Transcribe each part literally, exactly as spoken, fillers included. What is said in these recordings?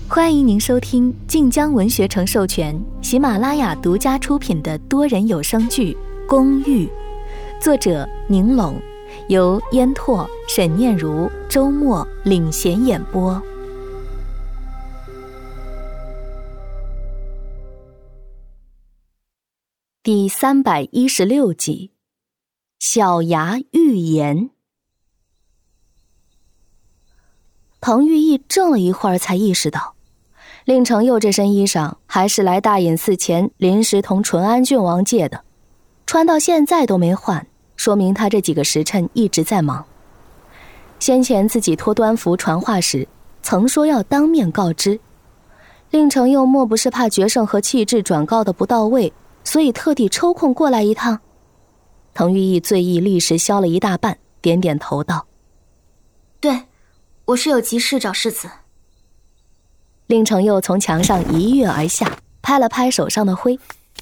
欢迎您收听晋江文学城授权、喜马拉雅独家出品的多人有声剧《公寓》，作者宁拢，由烟拓、沈念如、周末领衔演播。第三百一十六集，小牙预言。滕玉义怔了一会儿，才意识到令程佑这身衣裳还是来大隐寺前临时同淳安郡王借的，穿到现在都没换，说明他这几个时辰一直在忙。先前自己托端符传话时曾说要当面告知，令程佑莫不是怕决胜和气质转告的不到位，所以特地抽空过来一趟？滕玉义醉意立时消了一大半，点点头道： 对，我是有急事找世子。 令程佑从墙上一跃而下，拍了拍手上的灰。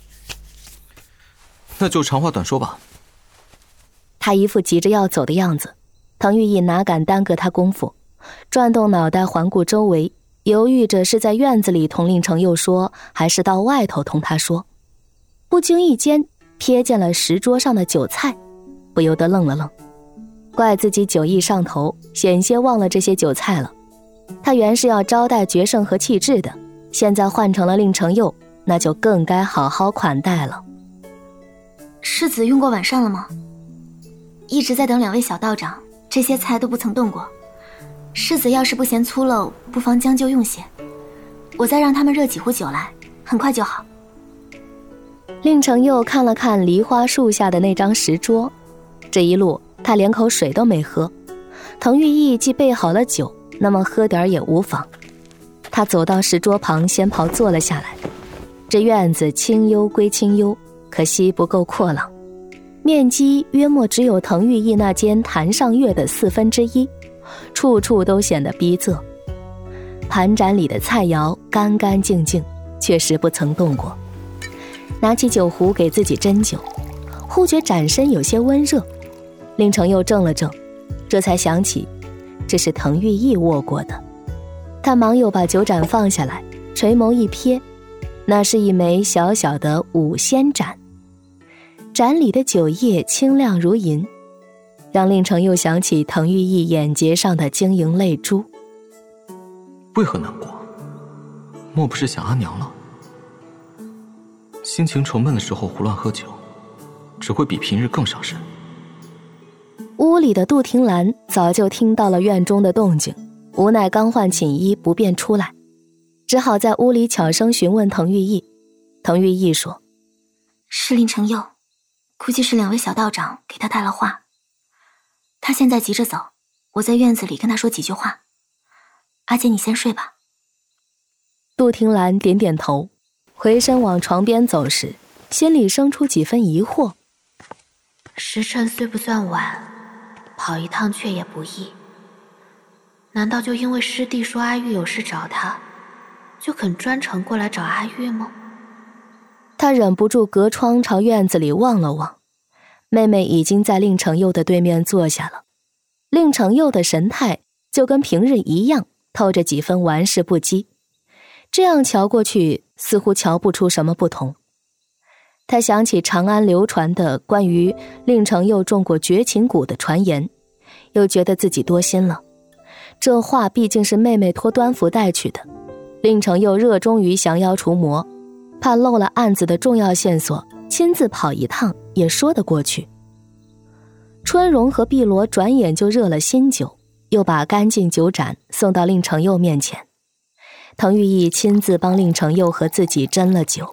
那就长话短说吧。 他一副急着要走的样子，滕玉义哪敢耽搁他功夫，转动脑袋环顾周围，犹豫着是在院子里同令程佑说，还是到外头同他说。不经意间瞥见了石桌上的酒菜，不由得愣了愣，怪自己酒意上头，险些忘了这些酒菜了。他原是要招待决胜和气质的，现在换成了令程佑，那就更该好好款待了。 世子用过晚膳了吗？一直在等两位小道长，这些菜都不曾动过。世子要是不嫌粗陋，不妨将就用些，我再让他们热几壶酒来，很快就好。 令程佑看了看梨花树下的那张石桌，这一路他连口水都没喝。滕玉义既备好了酒，那么喝点也无妨。他走到石桌旁，仙袍坐了下来。这院子清幽归清幽，可惜不够阔朗，面积约莫只有滕玉义那间坛上月的四分之一，处处都显得逼仄。盘盏里的菜肴干干净净，确实不曾动过。拿起酒壶给自己斟酒，忽觉盏身有些温热。令程佑怔了怔，这才想起这是滕玉义握过的。他忙又把酒盏放下来，垂眸一瞥，那是一枚小小的五仙盏，盏里的酒液清亮如银，让令程佑想起滕玉义眼睫上的晶莹泪珠。 为何难过？莫不是想阿娘了？心情愁闷的时候胡乱喝酒，只会比平日更伤身。 屋里的杜婷兰早就听到了院中的动静，无奈刚换寝衣不便出来，只好在屋里悄声询问滕玉义。滕玉义说： 是令程佑，估计是两位小道长给他带了话，他现在急着走，我在院子里跟他说几句话。阿姐你先睡吧。 杜婷兰点点头，回身往床边走时，心里生出几分疑惑。 时辰虽不算晚，跑一趟却也不易。难道就因为师弟说阿玉有事找他，就肯专程过来找阿玉吗？ 他忍不住隔窗朝院子里望了望，妹妹已经在令程佑的对面坐下了。令程佑的神态就跟平日一样，透着几分玩世不羁，这样瞧过去似乎瞧不出什么不同。他想起长安流传的关于令程佑中过绝情蛊的传言，又觉得自己多心了。这话毕竟是妹妹托端符带去的，令程佑热衷于降妖除魔，怕漏了案子的重要线索，亲自跑一趟也说得过去。春荣和碧罗转眼就热了新酒，又把干净酒盏送到令程佑面前。滕玉义亲自帮令程佑和自己斟了酒。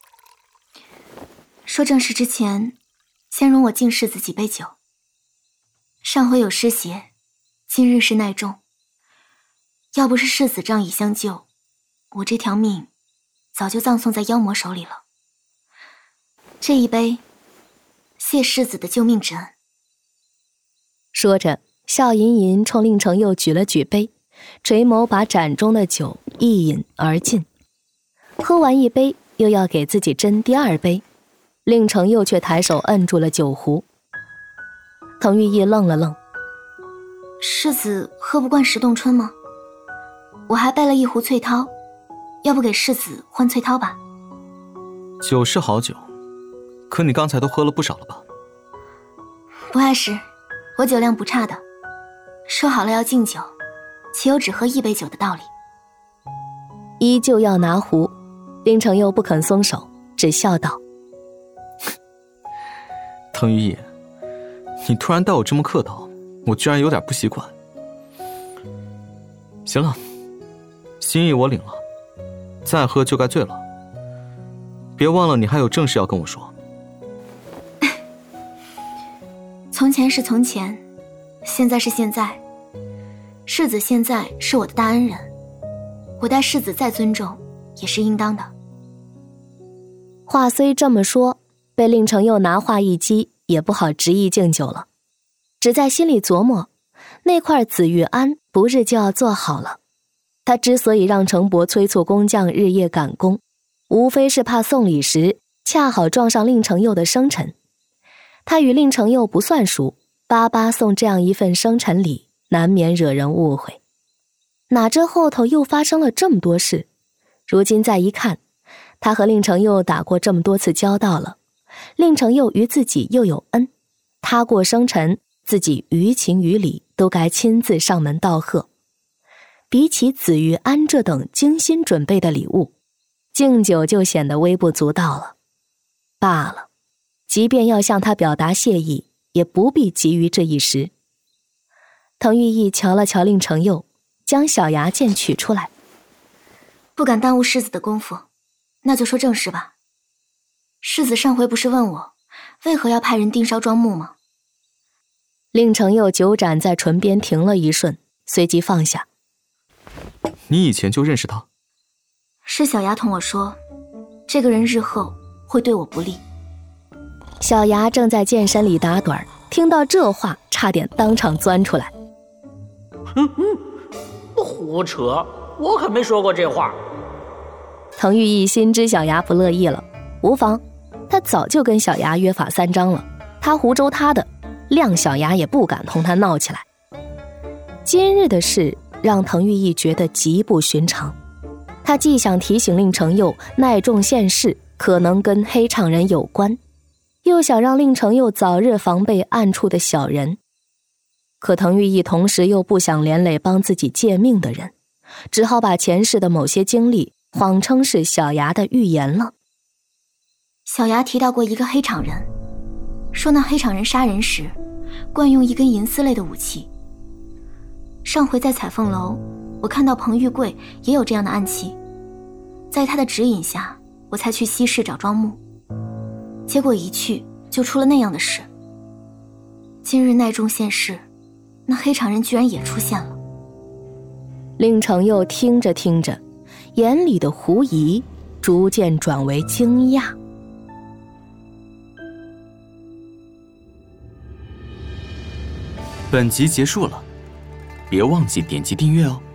说正事之前，先容我敬世子几杯酒。上回有失邪，今日是耐重。要不是世子仗义相救，我这条命早就葬送在妖魔手里了。这一杯，谢世子的救命之恩。 说着，笑吟吟冲令程佑举了举杯，垂眸把盏中的酒一饮而尽。喝完一杯，又要给自己斟第二杯，令程佑却抬手摁住了酒壶。滕玉义愣了愣， 世子喝不惯石洞春吗？我还备了一壶翠涛， 要不给世子换翠涛吧？ 酒是好酒，可你刚才都喝了不少了吧？ 不碍事，我酒量不差的。说好了要敬酒，岂有只喝一杯酒的道理？ 依旧要拿壶，令程佑不肯松手，只笑道： 滕玉意，你突然待我这么客套，我居然有点不习惯。行了，心意我领了，再喝就该醉了。别忘了你还有正事要跟我说。 从前是从前，现在是现在。世子现在是我的大恩人，我待世子再尊重也是应当的。 话虽这么说，被令程佑拿话一激，也不好执意敬酒了，只在心里琢磨，那块紫玉庵不日就要做好了。他之所以让程伯催促工匠日夜赶工，无非是怕送礼时恰好撞上令程佑的生辰。他与令程佑不算熟，巴巴送这样一份生辰礼，难免惹人误会。哪知后头又发生了这么多事，如今再一看，他和令程佑打过这么多次交道了，令程佑与自己又有恩，他过生辰，自己于情于理都该亲自上门道贺。比起紫玉庵这等精心准备的礼物，敬酒就显得微不足道了。罢了，即便要向他表达谢意，也不必急于这一时。滕玉意瞧了瞧令程佑，将小牙剑取出来。 不敢耽误世子的功夫，那就说正事吧。世子上回不是问我，为何要派人盯梢庄木吗？ 令程佑酒盏在唇边停了一瞬，随即放下。 你以前就认识他？ 是小牙同我说，这个人日后会对我不利。 小牙正在健身里打盹，听到这话差点当场钻出来。 哼哼，胡扯，我可没说过这话。 滕玉意心知小牙不乐意了，无妨，他早就跟小牙约法三章了，他胡诌他的，谅小牙也不敢同他闹起来。今日的事让滕玉意觉得极不寻常，他既想提醒令程佑耐重现世可能跟黑氅人有关，又想让令程佑早日防备暗处的小人。可滕玉意同时又不想连累帮自己借命的人，只好把前世的某些经历谎称是小牙的预言了。 小牙提到过一个黑氅人，说那黑氅人杀人时惯用一根银丝类的武器。上回在彩凤楼，我看到彭玉贵也有这样的暗器，在他的指引下，我才去西市找庄木，结果一去就出了那样的事。今日奈众现世，那黑氅人居然也出现了。 令程佑听着听着，眼里的狐疑逐渐转为惊讶。 本集结束了，别忘记点击订阅哦。